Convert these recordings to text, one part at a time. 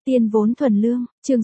Tiên vốn thuần lương, chương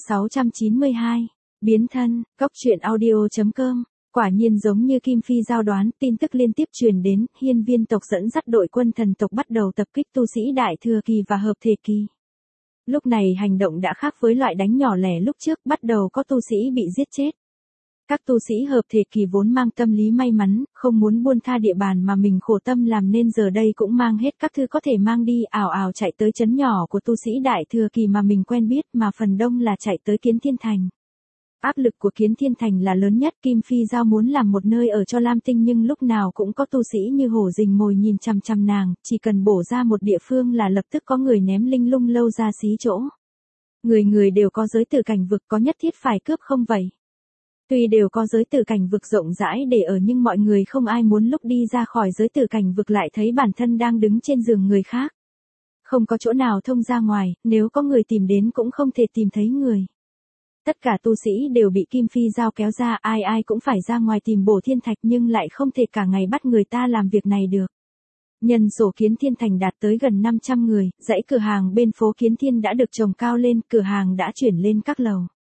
692. Biến thân, Cóc truyện audio.com. Quả nhiên giống như Kim Phi giao đoán, tin tức liên tiếp truyền đến, Hiên Viên tộc dẫn dắt đội quân thần tộc bắt đầu tập kích tu sĩ Đại Thừa Kỳ và Hợp Thể Kỳ. Lúc này hành động đã khác với loại đánh nhỏ lẻ lúc trước, bắt đầu có tu sĩ bị giết chết. Các tu sĩ Hợp Thể Kỳ vốn mang tâm lý may mắn, không muốn buông tha địa bàn mà mình khổ tâm làm nên giờ đây cũng mang hết các thứ có thể mang đi, ào ào chạy tới trấn nhỏ của tu sĩ Đại Thừa Kỳ mà mình quen biết, mà phần đông là chạy tới Kiến Thiên Thành. Áp lực của Kiến Thiên Thành là lớn nhất, Kim Phi giao muốn làm một nơi ở cho Lam Tinh nhưng lúc nào cũng có tu sĩ như hổ rình mồi nhìn chằm chằm nàng, chỉ cần bổ ra một địa phương là lập tức có người ném linh lung lâu ra xí chỗ. Người người đều có giới tử cảnh vực, có nhất thiết phải cướp không vậy? Tuy đều có giới tử cảnh vực rộng rãi để ở nhưng mọi người không ai muốn lúc đi ra khỏi giới tử cảnh vực lại thấy bản thân đang đứng trên giường người khác. Không có chỗ nào thông ra ngoài, nếu có người tìm đến cũng không thể tìm thấy người. Tất cả tu sĩ đều bị Kim Phi giao kéo ra, ai ai cũng phải ra ngoài tìm bổ thiên thạch nhưng lại không thể cả ngày bắt người ta làm việc này được. Nhân số Kiến Thiên Thành đạt tới gần 500 người, dãy cửa hàng bên phố Kiến Thiên đã được trồng cao lên, cửa hàng đã chuyển lên các lầu.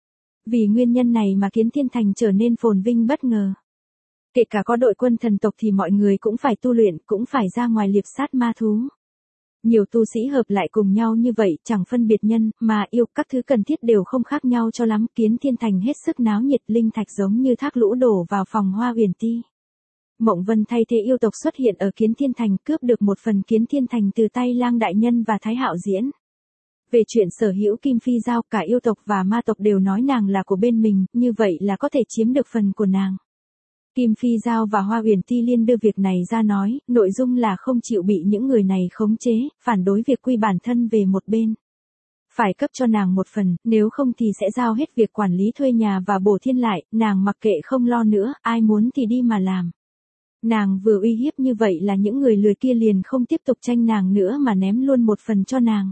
Vì nguyên nhân này mà Kiến Thiên Thành trở nên phồn vinh bất ngờ. Kể cả có đội quân thần tộc thì mọi người cũng phải tu luyện, cũng phải ra ngoài liệp sát ma thú. Nhiều tu sĩ hợp lại cùng nhau như vậy, chẳng phân biệt nhân, mà yêu, các thứ cần thiết đều không khác nhau cho lắm. Kiến Thiên Thành hết sức náo nhiệt, linh thạch giống như thác lũ đổ vào phòng Hoa Uyển Ti. Mộng Vân thay thế yêu tộc xuất hiện ở Kiến Thiên Thành, cướp được một phần Kiến Thiên Thành từ tay Lang Đại Nhân và Thái Hạo Diễn. Về chuyện sở hữu Kim Phi giao, cả yêu tộc và ma tộc đều nói nàng là của bên mình, như vậy là có thể chiếm được phần của nàng. Kim Phi giao và Hoa Uyển Ti liên đưa việc này ra nói, nội dung là không chịu bị những người này khống chế, phản đối việc quy bản thân về một bên. Phải cấp cho nàng một phần, nếu không thì sẽ giao hết việc quản lý thuê nhà và bổ thiên lại, nàng mặc kệ không lo nữa, ai muốn thì đi mà làm. Nàng vừa uy hiếp như vậy là những người lười kia liền không tiếp tục tranh nàng nữa mà ném luôn một phần cho nàng.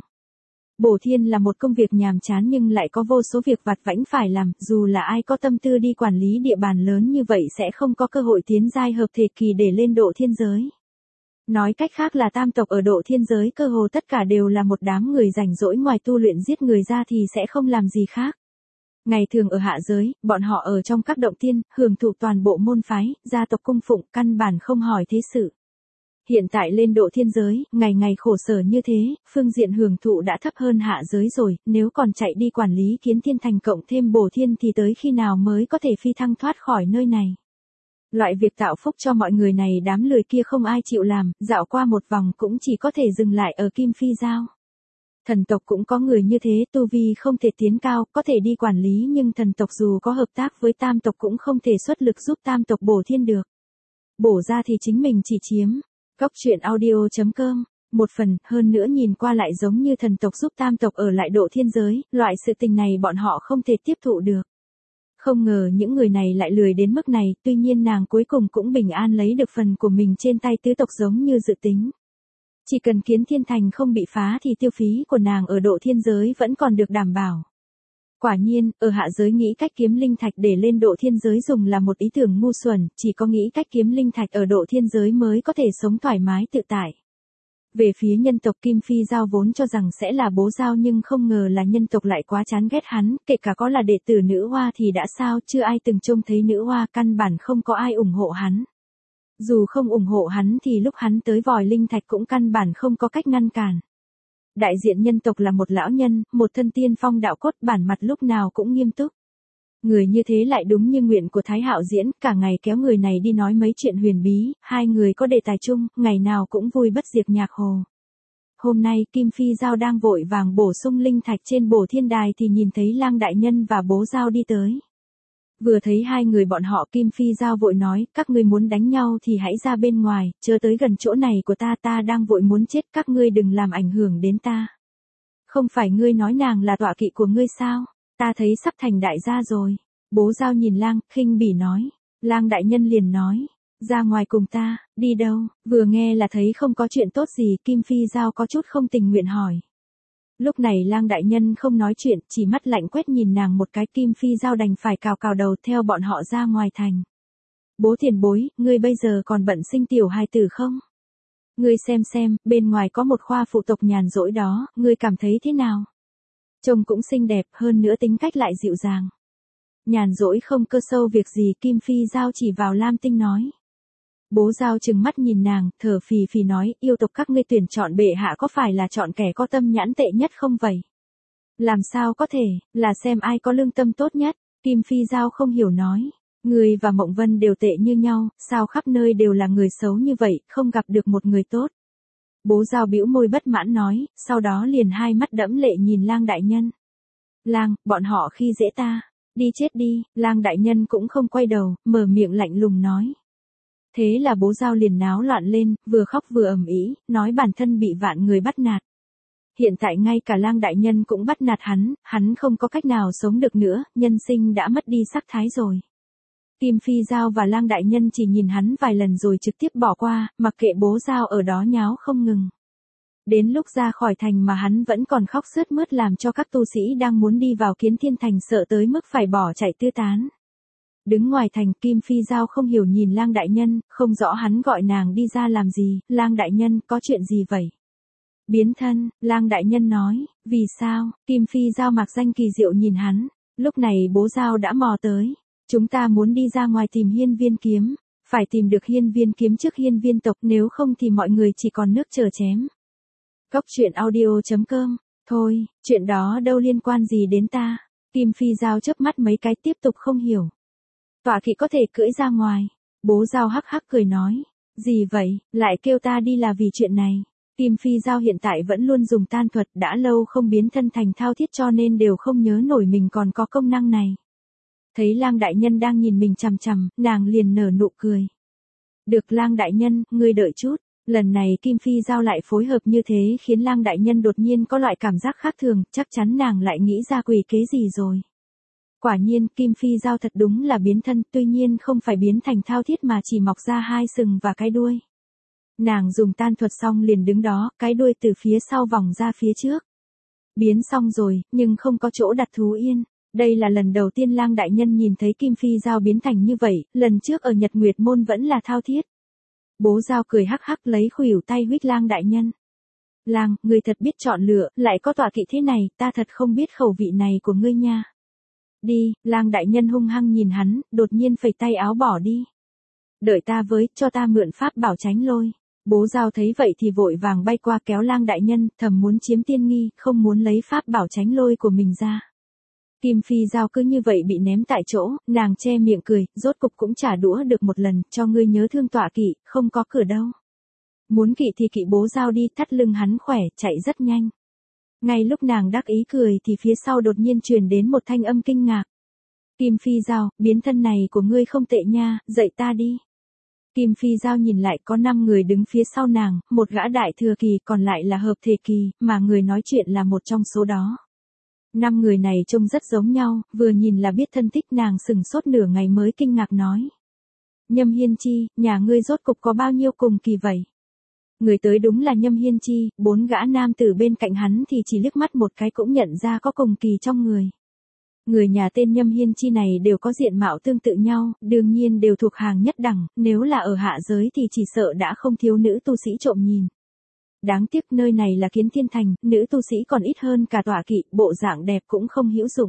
Bổ thiên là một công việc nhàm chán nhưng lại có vô số việc vặt vãnh phải làm, dù là ai có tâm tư đi quản lý địa bàn lớn như vậy sẽ không có cơ hội tiến giai hợp thể kỳ để lên độ thiên giới. Nói cách khác là tam tộc ở độ thiên giới cơ hồ tất cả đều là một đám người rảnh rỗi, ngoài tu luyện giết người ra thì sẽ không làm gì khác. Ngày thường ở hạ giới, bọn họ ở trong các động tiên, hưởng thụ toàn bộ môn phái, gia tộc cung phụng, căn bản không hỏi thế sự. Hiện tại lên độ thiên giới, ngày ngày khổ sở như thế, phương diện hưởng thụ đã thấp hơn hạ giới rồi, nếu còn chạy đi quản lý Kiến Thiên Thành cộng thêm bổ thiên thì tới khi nào mới có thể phi thăng thoát khỏi nơi này. Loại việc tạo phúc cho mọi người này đám lười kia không ai chịu làm, dạo qua một vòng cũng chỉ có thể dừng lại ở Kim Phi giao. Thần tộc cũng có người như thế, tu vi không thể tiến cao, có thể đi quản lý nhưng thần tộc dù có hợp tác với tam tộc cũng không thể xuất lực giúp tam tộc bổ thiên được. Bổ ra thì chính mình chỉ chiếm. Cóc truyện audio.com. Một phần, hơn nữa nhìn qua lại giống như thần tộc giúp tam tộc ở lại độ thiên giới, loại sự tình này bọn họ không thể tiếp thụ được. Không ngờ những người này lại lười đến mức này, tuy nhiên nàng cuối cùng cũng bình an lấy được phần của mình trên tay tứ tộc giống như dự tính. Chỉ cần Kiến Thiên Thành không bị phá thì tiêu phí của nàng ở độ thiên giới vẫn còn được đảm bảo. Quả nhiên, ở hạ giới nghĩ cách kiếm linh thạch để lên độ thiên giới dùng là một ý tưởng ngu xuẩn, chỉ có nghĩ cách kiếm linh thạch ở độ thiên giới mới có thể sống thoải mái tự tại. Về phía nhân tộc, Kim Phi giao vốn cho rằng sẽ là bố giao nhưng không ngờ là nhân tộc lại quá chán ghét hắn, kể cả có là đệ tử nữ hoa thì đã sao, chưa ai từng trông thấy nữ hoa, căn bản không có ai ủng hộ hắn. Dù không ủng hộ hắn thì lúc hắn tới vòi linh thạch cũng căn bản không có cách ngăn cản. Đại diện nhân tộc là một lão nhân, một thân tiên phong đạo cốt, bản mặt lúc nào cũng nghiêm túc. Người như thế lại đúng như nguyện của Thái Hạo Diễn, cả ngày kéo người này đi nói mấy chuyện huyền bí, hai người có đề tài chung, ngày nào cũng vui bất diệt nhạc hồ. Hôm nay Kim Phi giao đang vội vàng bổ sung linh thạch trên bổ thiên đài thì nhìn thấy Lang Đại Nhân và bố giao đi tới. Vừa thấy hai người bọn họ, Kim Phi giao vội nói, các ngươi muốn đánh nhau thì hãy ra bên ngoài, chớ tới gần chỗ này của ta, ta đang vội muốn chết, các ngươi đừng làm ảnh hưởng đến ta. Không phải ngươi nói nàng là tọa kỵ của ngươi sao? Ta thấy sắp thành đại gia rồi. Bố giao nhìn Lang, khinh bỉ nói. Lang Đại Nhân liền nói, ra ngoài cùng ta, đi đâu? Vừa nghe là thấy không có chuyện tốt gì, Kim Phi giao có chút không tình nguyện hỏi. Lúc này Lang Đại Nhân không nói chuyện, chỉ mắt lạnh quét nhìn nàng một cái, Kim Phi giao đành phải cào cào đầu theo bọn họ ra ngoài thành. Bố tiền bối, ngươi bây giờ còn bận sinh tiểu hài tử không? Ngươi xem, bên ngoài có một khoa phụ tộc nhàn rỗi đó, ngươi cảm thấy thế nào? Trông cũng xinh đẹp, hơn nữa tính cách lại dịu dàng. Nhàn rỗi không cơ sâu việc gì, Kim Phi Giao chỉ vào Lam Tinh nói. Bố Giao trừng mắt nhìn nàng, thở phì phì nói, yêu tộc các ngươi tuyển chọn bệ hạ có phải là chọn kẻ có tâm nhãn tệ nhất không vậy? Làm sao có thể, là xem ai có lương tâm tốt nhất, Kim Phi Giao không hiểu nói. Người và Mộng Vân đều tệ như nhau, sao khắp nơi đều là người xấu như vậy, không gặp được một người tốt. Bố Giao bĩu môi bất mãn nói, sau đó liền hai mắt đẫm lệ nhìn Lang đại nhân. Lang, bọn họ khi dễ ta, đi chết đi, Lang đại nhân cũng không quay đầu, mở miệng lạnh lùng nói. Thế là bố Giao liền náo loạn lên, vừa khóc vừa ầm ĩ, nói bản thân bị vạn người bắt nạt. Hiện tại ngay cả Lang đại nhân cũng bắt nạt hắn không có cách nào sống được nữa, nhân sinh đã mất đi sắc thái rồi. Kim Phi Giao và Lang đại nhân chỉ nhìn hắn vài lần rồi trực tiếp bỏ qua, mặc kệ bố Giao ở đó nháo không ngừng. Đến lúc ra khỏi thành mà hắn vẫn còn khóc sướt mướt làm cho các tu sĩ đang muốn đi vào Kiến Thiên Thành sợ tới mức phải bỏ chạy tứ tán. Đứng ngoài thành, Kim Phi Giao không hiểu nhìn Lang đại nhân, không rõ hắn gọi nàng đi ra làm gì. Lang đại nhân, có chuyện gì vậy? Biến thân, Lang đại nhân nói, vì sao? Kim Phi Giao mặc danh kỳ diệu nhìn hắn. Lúc này bố Giao đã mò tới. Chúng ta muốn đi ra ngoài tìm Hiên Viên kiếm, phải tìm được Hiên Viên kiếm trước Hiên Viên tộc, nếu không thì mọi người chỉ còn nước chờ chém. Cốc truyện audio.com. Thôi, chuyện đó đâu liên quan gì đến ta. Kim Phi Giao chớp mắt mấy cái tiếp tục không hiểu. Tọa kỵ có thể cưỡi ra ngoài. Bố Giao hắc hắc cười nói. Gì vậy, lại kêu ta đi là vì chuyện này. Kim Phi Giao hiện tại vẫn luôn dùng tan thuật, đã lâu không biến thân thành thao thiết cho nên đều không nhớ nổi mình còn có công năng này. Thấy Lang đại nhân đang nhìn mình chằm chằm, nàng liền nở nụ cười. Được Lang đại nhân, ngươi đợi chút. Lần này Kim Phi Giao lại phối hợp như thế khiến Lang đại nhân đột nhiên có loại cảm giác khác thường, chắc chắn nàng lại nghĩ ra quỷ kế gì rồi. Quả nhiên, Kim Phi Giao thật đúng là biến thân, tuy nhiên không phải biến thành thao thiết mà chỉ mọc ra hai sừng và cái đuôi. Nàng dùng tan thuật xong liền đứng đó, cái đuôi từ phía sau vòng ra phía trước. Biến xong rồi, nhưng không có chỗ đặt thú yên. Đây là lần đầu tiên Lang đại nhân nhìn thấy Kim Phi Giao biến thành như vậy, lần trước ở Nhật Nguyệt Môn vẫn là thao thiết. Bố Giao cười hắc hắc lấy khuỷu tay huých Lang đại nhân. Lang, ngươi thật biết chọn lựa, lại có tọa kỵ thế này, ta thật không biết khẩu vị này của ngươi nha. Đi, Lang đại nhân hung hăng nhìn hắn, đột nhiên phẩy tay áo bỏ đi. Đợi ta với, cho ta mượn pháp bảo tránh lôi. Bố Giao thấy vậy thì vội vàng bay qua kéo Lang đại nhân, thầm muốn chiếm tiên nghi, không muốn lấy pháp bảo tránh lôi của mình ra. Kim Phi Giao cứ như vậy bị ném tại chỗ, nàng che miệng cười, rốt cục cũng trả đũa được một lần, cho ngươi nhớ thương tọa kỵ, không có cửa đâu. Muốn kỵ thì kỵ. Bố Giao đi, thắt lưng hắn khỏe, chạy rất nhanh. Ngay lúc nàng đắc ý cười thì phía sau đột nhiên truyền đến một thanh âm kinh ngạc. Kim Phi Giao, biến thân này của ngươi không tệ nha, dạy ta đi. Kim Phi Giao nhìn lại có 5 người đứng phía sau nàng, một gã đại thừa kỳ còn lại là hợp thể kỳ, mà người nói chuyện là một trong số đó. 5 người này trông rất giống nhau, vừa nhìn là biết thân thích. Nàng sừng sốt nửa ngày mới kinh ngạc nói. Nhâm Hiên Chi, nhà ngươi rốt cục có bao nhiêu cùng kỳ vậy? Người tới đúng là Nhâm Hiên Chi, 4 gã nam tử bên cạnh hắn thì chỉ liếc mắt một cái cũng nhận ra có cùng kỳ trong người. Người nhà tên Nhâm Hiên Chi này đều có diện mạo tương tự nhau, đương nhiên đều thuộc hàng nhất đẳng, nếu là ở hạ giới thì chỉ sợ đã không thiếu nữ tu sĩ trộm nhìn. Đáng tiếc nơi này là Kiến Thiên Thành, nữ tu sĩ còn ít hơn cả tọa kỵ, bộ dạng đẹp cũng không hữu dụng.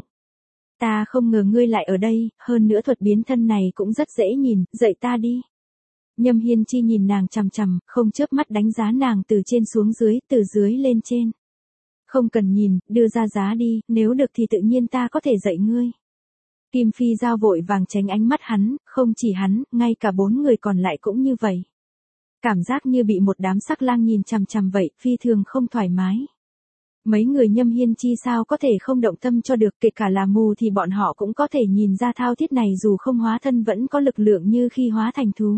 Ta không ngờ ngươi lại ở đây, hơn nữa thuật biến thân này cũng rất dễ nhìn, dạy ta đi. Nhâm Hiên Chi nhìn nàng chằm chằm, không chớp mắt đánh giá nàng từ trên xuống dưới, từ dưới lên trên. Không cần nhìn, đưa ra giá đi, nếu được thì tự nhiên ta có thể dạy ngươi. Kim Phi Giao vội vàng tránh ánh mắt hắn, không chỉ hắn, ngay cả 4 người còn lại cũng như vậy. Cảm giác như bị một đám sắc lang nhìn chằm chằm vậy, phi thường không thoải mái. Mấy người Nhâm Hiên Chi sao có thể không động tâm cho được, kể cả là mù thì bọn họ cũng có thể nhìn ra thao thiết này dù không hóa thân vẫn có lực lượng như khi hóa thành thú.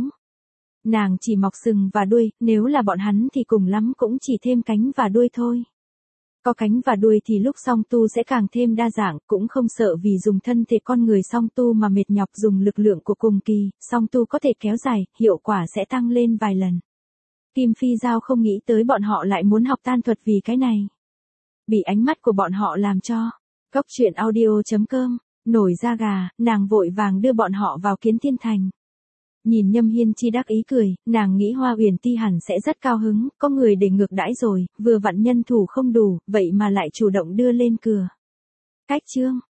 Nàng chỉ mọc sừng và đuôi, nếu là bọn hắn thì cùng lắm cũng chỉ thêm cánh và đuôi thôi. Có cánh và đuôi thì lúc song tu sẽ càng thêm đa dạng, cũng không sợ vì dùng thân thể con người song tu mà mệt nhọc. Dùng lực lượng của cùng kỳ, song tu có thể kéo dài, hiệu quả sẽ tăng lên vài lần. Kim Phi Giao không nghĩ tới bọn họ lại muốn học tan thuật vì cái này. Bị ánh mắt của bọn họ làm cho. Cốc truyện audio.com, nổi da gà, nàng vội vàng đưa bọn họ vào Kiến Thiên Thành. Nhìn Nhâm Hiên Chi đắc ý cười, nàng nghĩ Hoa Uyển Ti hẳn sẽ rất cao hứng, có người để ngược đãi rồi, vừa vặn nhân thủ không đủ, vậy mà lại chủ động đưa lên cửa. Cách chương